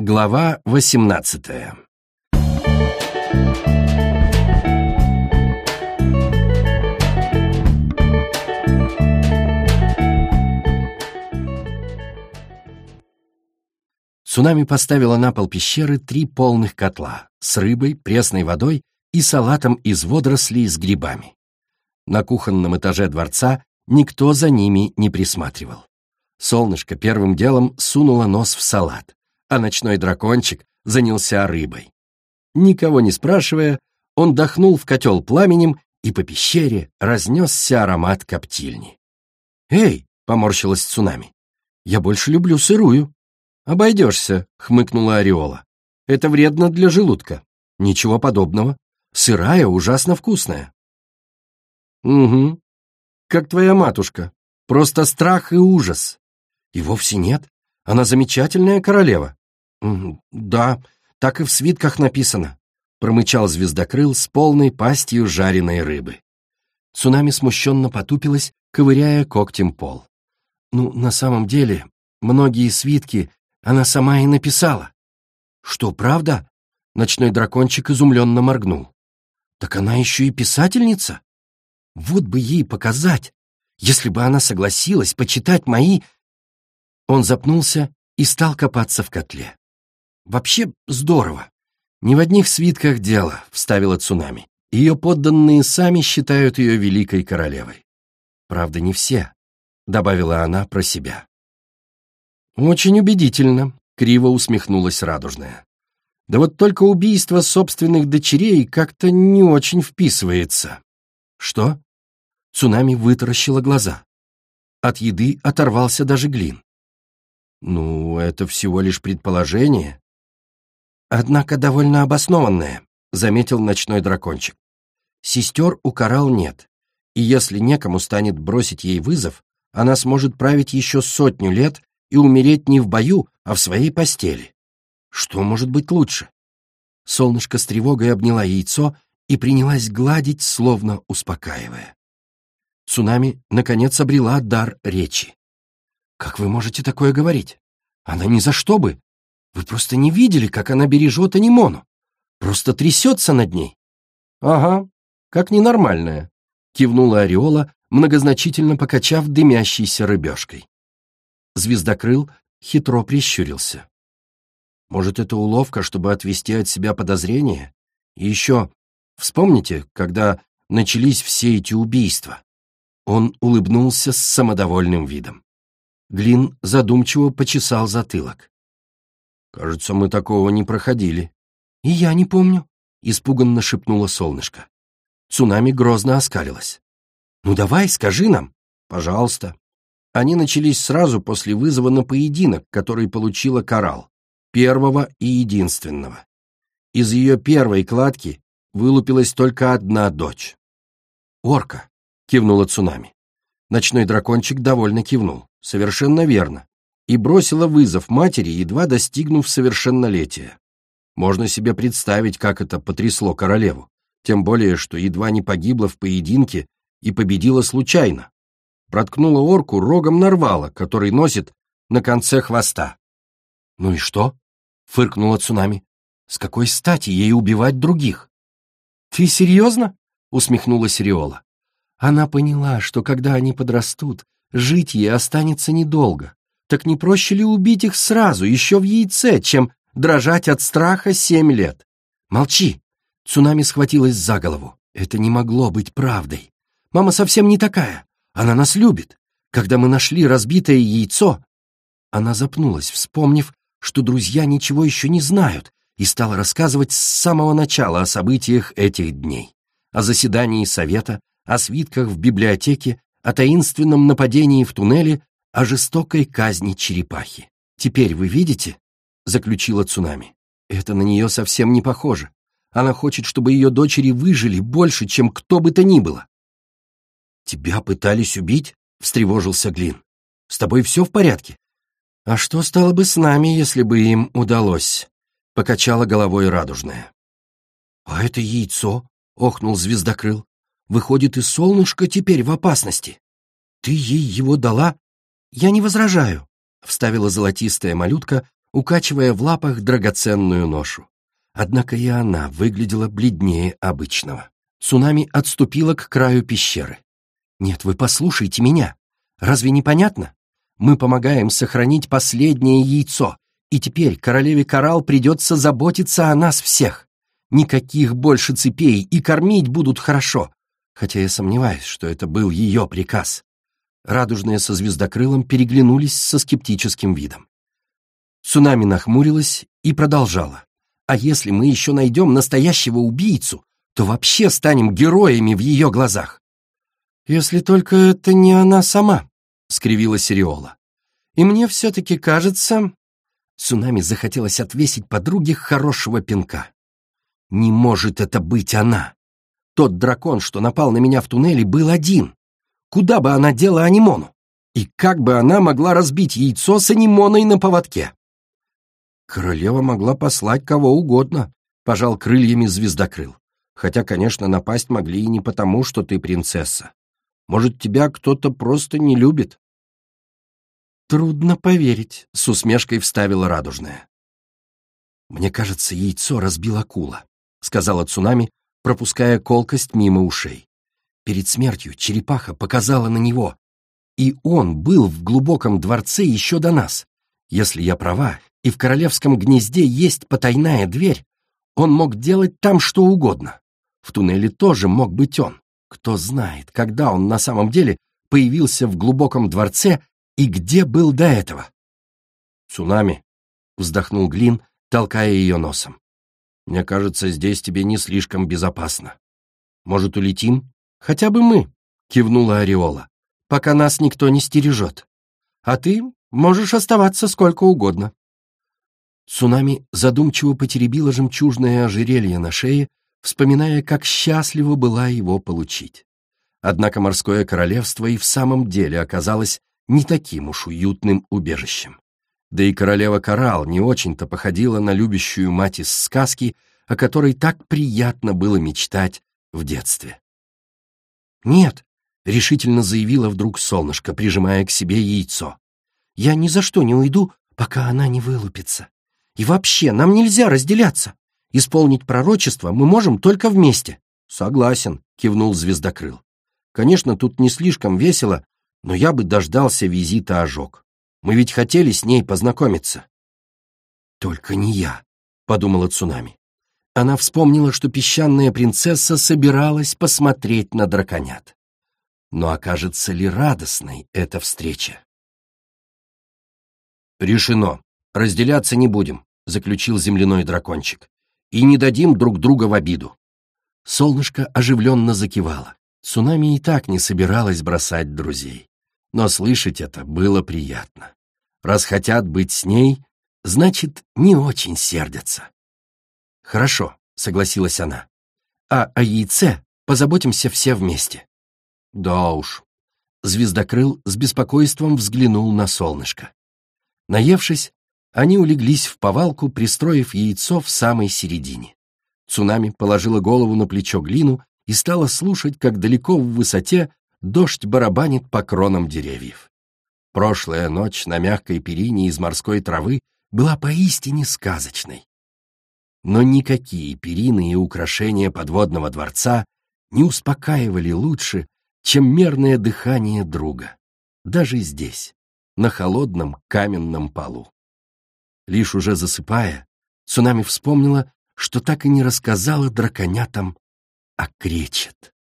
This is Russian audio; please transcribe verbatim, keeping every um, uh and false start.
Глава восемнадцатая. Цунами поставила на пол пещеры три полных котла с рыбой, пресной водой и салатом из водорослей с грибами. На кухонном этаже дворца никто за ними не присматривал. Солнышко первым делом сунуло нос в салат, а ночной дракончик занялся рыбой. Никого не спрашивая, он дохнул в котел пламенем, и по пещере разнесся аромат коптильни. «Эй!» — поморщилась Цунами. «Я больше люблю сырую». «Обойдешься», — хмыкнула Ореола. «Это вредно для желудка». «Ничего подобного. Сырая ужасно вкусная». «Угу. Как твоя матушка. Просто страх и ужас». «И вовсе нет. Она замечательная королева». «Да, так и в свитках написано», — промычал Звездокрыл с полной пастью жареной рыбы. Цунами смущенно потупилась, ковыряя когтем пол. «Ну, на самом деле, многие свитки она сама и написала». «Что, правда?» — ночной дракончик изумленно моргнул. «Так она еще и писательница? Вот бы ей показать, если бы она согласилась почитать мои...» Он запнулся и стал копаться в котле. «Вообще здорово. Не в одних свитках дело», — вставила Цунами. «Ее подданные сами считают ее великой королевой. Правда, не все», — добавила она про себя. «Очень убедительно», — криво усмехнулась Радужная. «Да вот только убийство собственных дочерей как-то не очень вписывается». «Что?» Цунами вытаращила глаза. От еды оторвался даже Глин. «Ну, это всего лишь предположение». «Однако довольно обоснованное», — заметил ночной дракончик. «Сестер у Коралл нет, и если некому станет бросить ей вызов, она сможет править еще сотню лет и умереть не в бою, а в своей постели. Что может быть лучше?» Солнышко с тревогой обняла яйцо и принялась гладить, словно успокаивая. Цунами, наконец, обрела дар речи. «Как вы можете такое говорить? Она ни за что бы. Вы просто не видели, как она бережет Анимону. Просто трясется над ней». «Ага, как ненормальная», — кивнула Ореола, многозначительно покачав дымящейся рыбешкой. Звездокрыл хитро прищурился. «Может, это уловка, чтобы отвести от себя подозрения? И еще, вспомните, когда начались все эти убийства?» Он улыбнулся с самодовольным видом. Глин задумчиво почесал затылок. «Кажется, мы такого не проходили». «И я не помню», — испуганно шепнуло солнышко. Цунами грозно оскалилась. «Ну давай, скажи нам». «Пожалуйста». Они начались сразу после вызова на поединок, который получила Коралл, первого и единственного. Из ее первой кладки вылупилась только одна дочь. «Орка», — кивнула Цунами. Ночной дракончик довольно кивнул. «Совершенно верно». И бросила вызов матери, едва достигнув совершеннолетия. Можно себе представить, как это потрясло королеву, тем более, что едва не погибла в поединке и победила случайно. Проткнула орку рогом нарвала, который носит на конце хвоста. «Ну и что?» — фыркнула Цунами. «С какой стати ей убивать других?» «Ты серьезно?» — усмехнулась Ореола. Она поняла, что когда они подрастут, жить ей останется недолго. Так не проще ли убить их сразу, еще в яйце, чем дрожать от страха семь лет? «Молчи!» — Цунами схватилась за голову. «Это не могло быть правдой. Мама совсем не такая. Она нас любит. Когда мы нашли разбитое яйцо...» Она запнулась, вспомнив, что друзья ничего еще не знают, и стала рассказывать с самого начала о событиях этих дней. О заседании совета, о свитках в библиотеке, о таинственном нападении в туннеле, о жестокой казни черепахи. «Теперь вы видите?» — заключила Цунами. «Это на нее совсем не похоже. Она хочет, чтобы ее дочери выжили больше, чем кто бы то ни было». «Тебя пытались убить?» — встревожился Глин. «С тобой все в порядке?» «А что стало бы с нами, если бы им удалось?» — покачала головой Радужная. «А это яйцо?» — охнул Звездокрыл. «Выходит, и солнышко теперь в опасности. Ты ей его дала?» «Я не возражаю», — вставила золотистая малютка, укачивая в лапах драгоценную ношу. Однако и она выглядела бледнее обычного. Цунами отступила к краю пещеры. «Нет, вы послушайте меня. Разве не понятно? Мы помогаем сохранить последнее яйцо, и теперь королеве Коралл придется заботиться о нас всех. Никаких больше цепей, и кормить будут хорошо, хотя я сомневаюсь, что это был ее приказ». Радужные со Звездокрылом переглянулись со скептическим видом. Цунами нахмурилась и продолжала. «А если мы еще найдем настоящего убийцу, то вообще станем героями в ее глазах». «Если только это не она сама», — скривилась Риола. «И мне все-таки кажется...» Цунами захотелось отвесить подруге хорошего пинка. «Не может это быть она! Тот дракон, что напал на меня в туннеле, был один. Куда бы она дела Анимону? И как бы она могла разбить яйцо с Анимоной на поводке?» «Королева могла послать кого угодно», — пожал крыльями Звездокрыл. «Хотя, конечно, напасть могли и не потому, что ты принцесса. Может, тебя кто-то просто не любит?» «Трудно поверить», — с усмешкой вставила Радужная. «Мне кажется, яйцо разбил акула», — сказала Цунами, пропуская колкость мимо ушей. Перед смертью черепаха показала на него, и он был в глубоком дворце еще до нас. Если я права, и в королевском гнезде есть потайная дверь, он мог делать там что угодно. В туннеле тоже мог быть он. Кто знает, когда он на самом деле появился в глубоком дворце и где был до этого. «Цунами», — вздохнул Глин, толкая ее носом. «Мне кажется, здесь тебе не слишком безопасно. Может, улетим?» «Хотя бы мы», — кивнула Ореола, «пока нас никто не стережет. А ты можешь оставаться сколько угодно». Цунами задумчиво потеребила жемчужное ожерелье на шее, вспоминая, как счастлива была его получить. Однако морское королевство и в самом деле оказалось не таким уж уютным убежищем. Да и королева Коралл не очень-то походила на любящую мать из сказки, о которой так приятно было мечтать в детстве. «Нет», — решительно заявила вдруг солнышко, прижимая к себе яйцо. «Я ни за что не уйду, пока она не вылупится. И вообще, нам нельзя разделяться. Исполнить пророчество мы можем только вместе». «Согласен», — кивнул Звездокрыл. «Конечно, тут не слишком весело, но я бы дождался визита Ожог. Мы ведь хотели с ней познакомиться». «Только не я», — подумала Цунами. Она вспомнила, что песчаная принцесса собиралась посмотреть на драконят. Но окажется ли радостной эта встреча? «Решено. Разделяться не будем», — заключил земляной дракончик. «И не дадим друг друга в обиду». Солнышко оживленно закивало. Цунами и так не собиралась бросать друзей. Но слышать это было приятно. Раз хотят быть с ней, значит, не очень сердятся. «Хорошо», — согласилась она. «А о яйце позаботимся все вместе». «Да уж». Звездокрыл с беспокойством взглянул на солнышко. Наевшись, они улеглись в повалку, пристроив яйцо в самой середине. Цунами положила голову на плечо Глину и стала слушать, как далеко в высоте дождь барабанит по кронам деревьев. Прошлая ночь на мягкой перине из морской травы была поистине сказочной. Но никакие перины и украшения подводного дворца не успокаивали лучше, чем мерное дыхание друга, даже здесь, на холодном каменном полу. Лишь уже засыпая, Цунами вспомнила, что так и не рассказала драконятам о Кречет.